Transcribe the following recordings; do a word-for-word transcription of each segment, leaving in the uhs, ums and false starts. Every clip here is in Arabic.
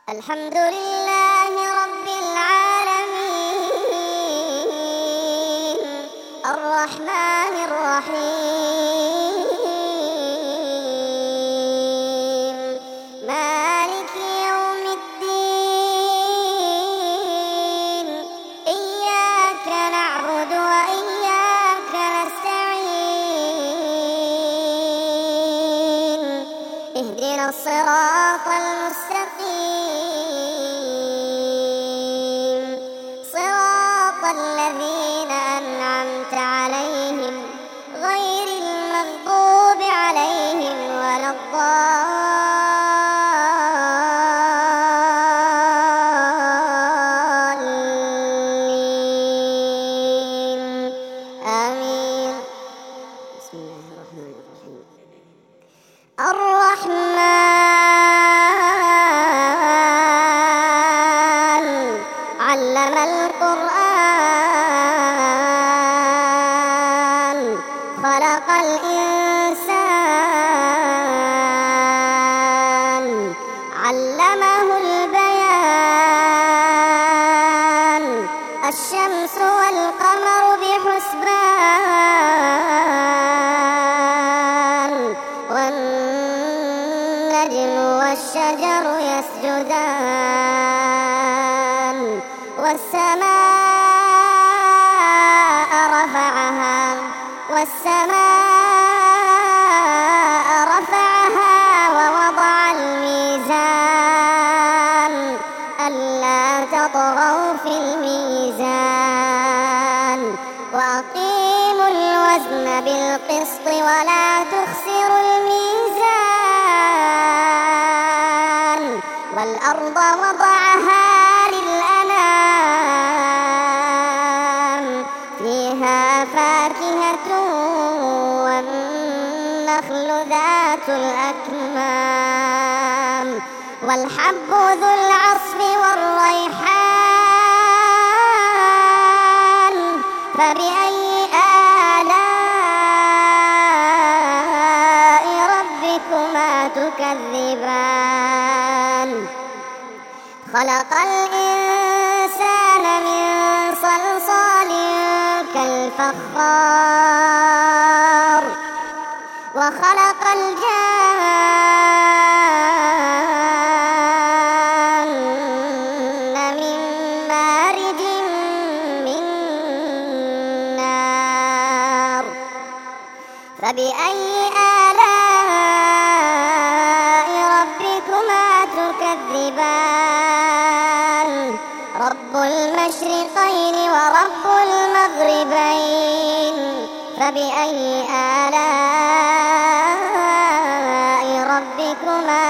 الحمد لله رب العالمين الرحمن الرحيم مالك يوم الدين إياك نعبد وإياك نستعين اهدنا الصراط المستقيم صراط الذين أنعمت عليهم غير المغضوب عليهم ولا الضالين آمين. بسم الله الرحمن الرحيم. الرحمن علم القرآن خلق الإنسان علمه البيان الشمس والقمر بحسبان والنجم والشجر يسجدان والسماء رفعها والسماء رفعها ووضع الميزان ألا تطغوا في الميزان وأقيموا الوزن بالقسط ولا تخسروا الميزان والأرض وضعها للأنام فيها فاكهة والنخل ذات الأكمام والحب ذو العصف والريحان فبأي آلاء ربكما تكذبان خلق الإنسان من صلصال كالفخار وخلق الجان من مارج من نار فبأي آلاء ربكما تكذبان رب المشرقين ورب المغربين فبأي آلاء ربكما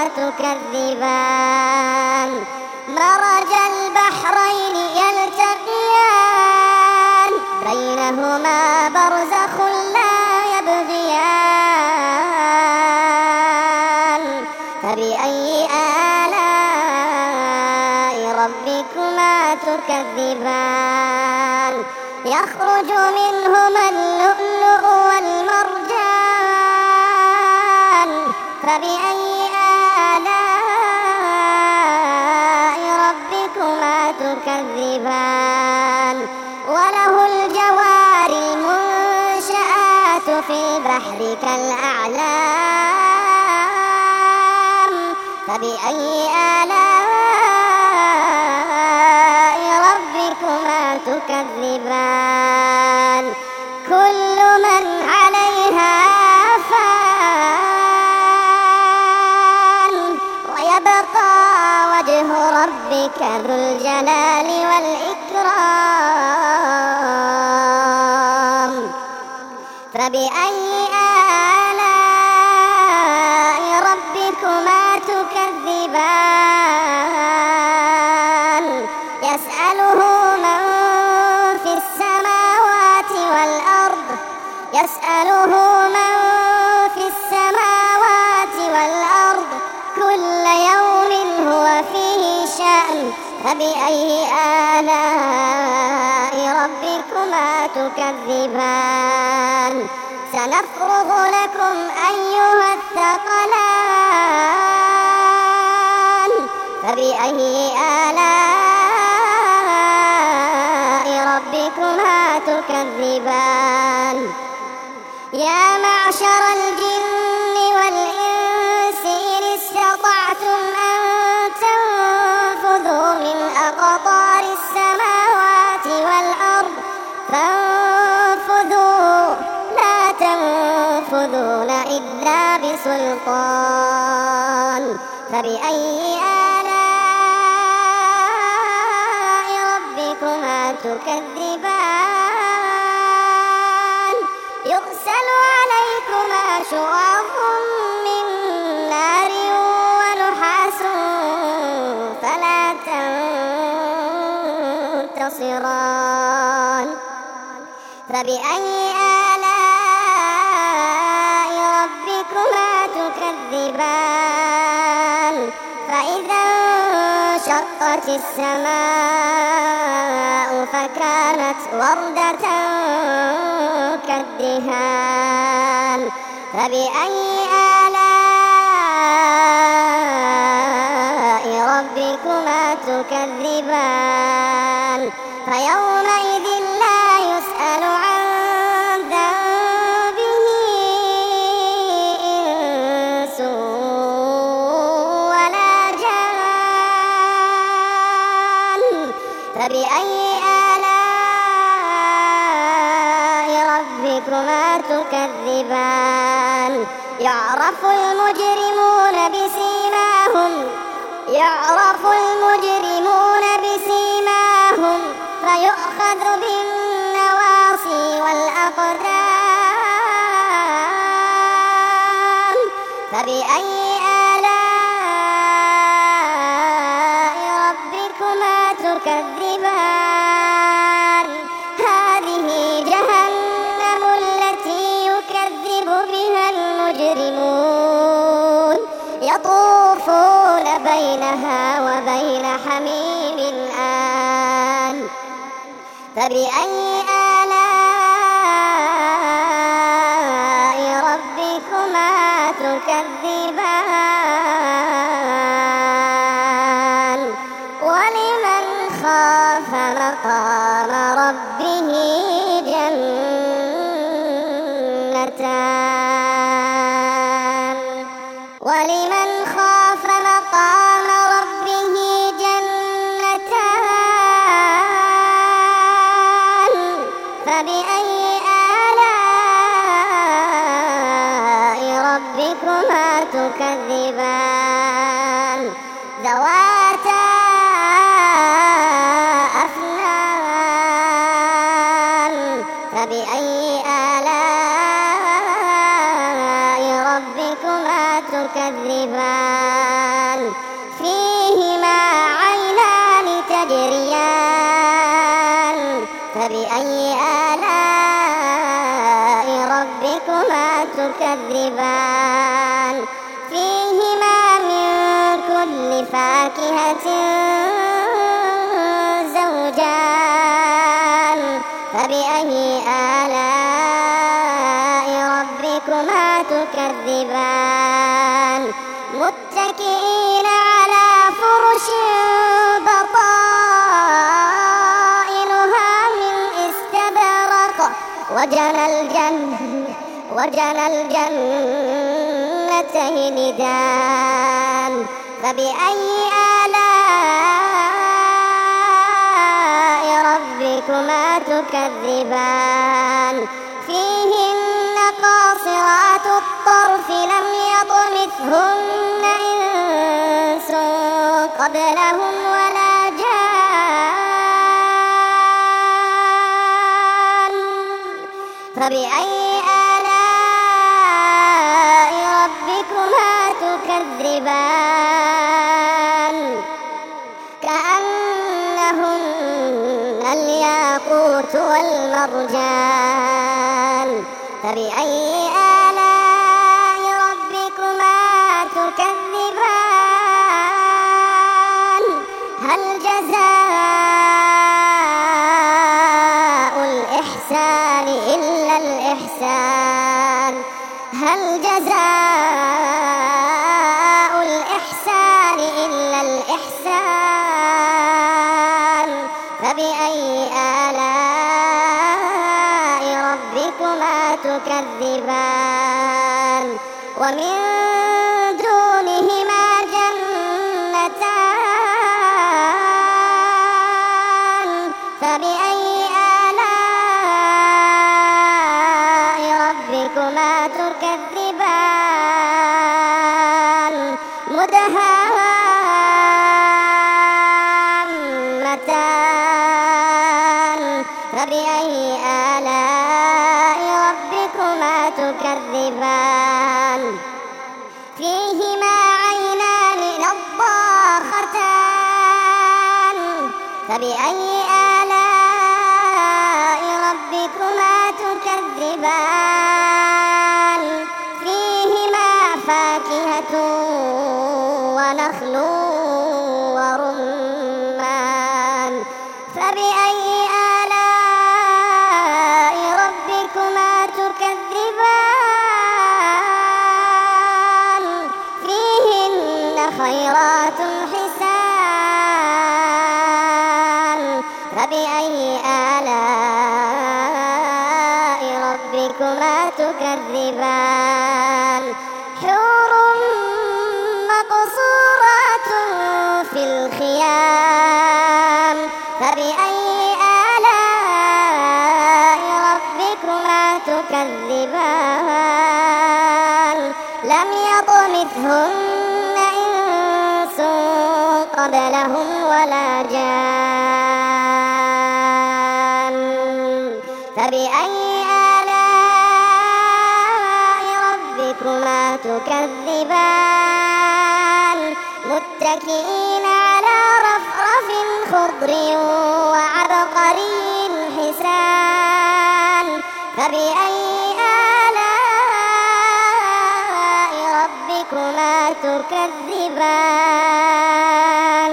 تكذبان مرج البحرين يلتقيان بينهما برزخ لا يبغيان فبأي آلاء ربكما تكذبان يخرج منهما اللؤلؤ والمرجان فبأي آلاء ربكما تكذبان وله الجوار المنشآت في البحر كالأعلام فبأي آلاء ربكما تكذبان كل من عليها فان ويبقى وجه ربك ذو الجلال والإكرام فبأي آلاء ربكما تكذبان يسأله من في السماوات والأرض يسأله من في السماوات والأرض كل يوم هو فيه شأن فبأي آلاء ربكما تكذبان سنفرغ لكم أيها الثقلان فبأي سلطان فبأي آلاء ربكما تكذبان يرسل عليكما شواظ من نار ونحاس فلا تنتصران فبأي آلاء ربكما تكذبان فإذا انشقت السماء فكانت وردة كالدهان فبأي آلاء ربكما تكذبان فيومئذ لا يسأل عن ذنبه إنس ولا جان فبأي آلاء ربكما تكذبان يعرف المجرمون بسيماهم يعرف المجرمون بسيماهم فيؤخذ بالنواصي والأقدام فبأي آلاء ربكما تكذبان هذه جهنم التي يكذب بها المجرمون يطوفون بينها وبين حميم آن فبأي آلاء ربكما تكذبان ولمن خاف مقام ربه جنتان ولمن خاف مقام ربه جنتان فبأي آلاء ربكما تكذبان ذواتا أفنان فبأي آلاء ربكما تكذبان فيهما عينان تجريان فبأي آلاء ربكما تكذبان فيهما من كل فاكهة زوجان فبأي آلاء ربكما تكذبان متكئين على فرش بطائنها من استبرق وجنى الجنة وجنى الجنتين دان فبأي آلاء ربكما تكذبان فيهن قاصرات الطرف لم يطمثهن إنس قبلهم ولا جان فبأي آلاء ربكما تكذبان كأنهن الياقوت والمرجان فبأي آلاء ربكما تكذبان هل جزاء الإحسان إلا الإحسان هل جزاء الإحسان إلا الإحسان فبأي آلاء ربكما تكذبان ومن دونهما جنتان فبأي آلاء ربكما تكذبان مدهامتان فبأي آلاء ربكما تكذبان فيهما عينان نضاختان فبأي آلاء ربكما تكذبان فيهما فاكهة ونخل ورمان فبأي آلاء ربكما تكذبان فيهن خيرات حسان فبأي آلاء ربكما تكذبان حور مقصورات في الخيام فبأي آلاء ربكما تكذبان لم يطمثهن إنس قبلهم ولا جان فبأي آلاء ربكما تكذبان متكئين على رفرف خضر وعبقري حسان فبأي آلاء ربكما تكذبان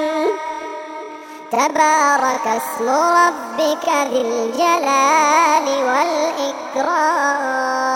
تبارك اسم ربك ذي الجلال والإكرام.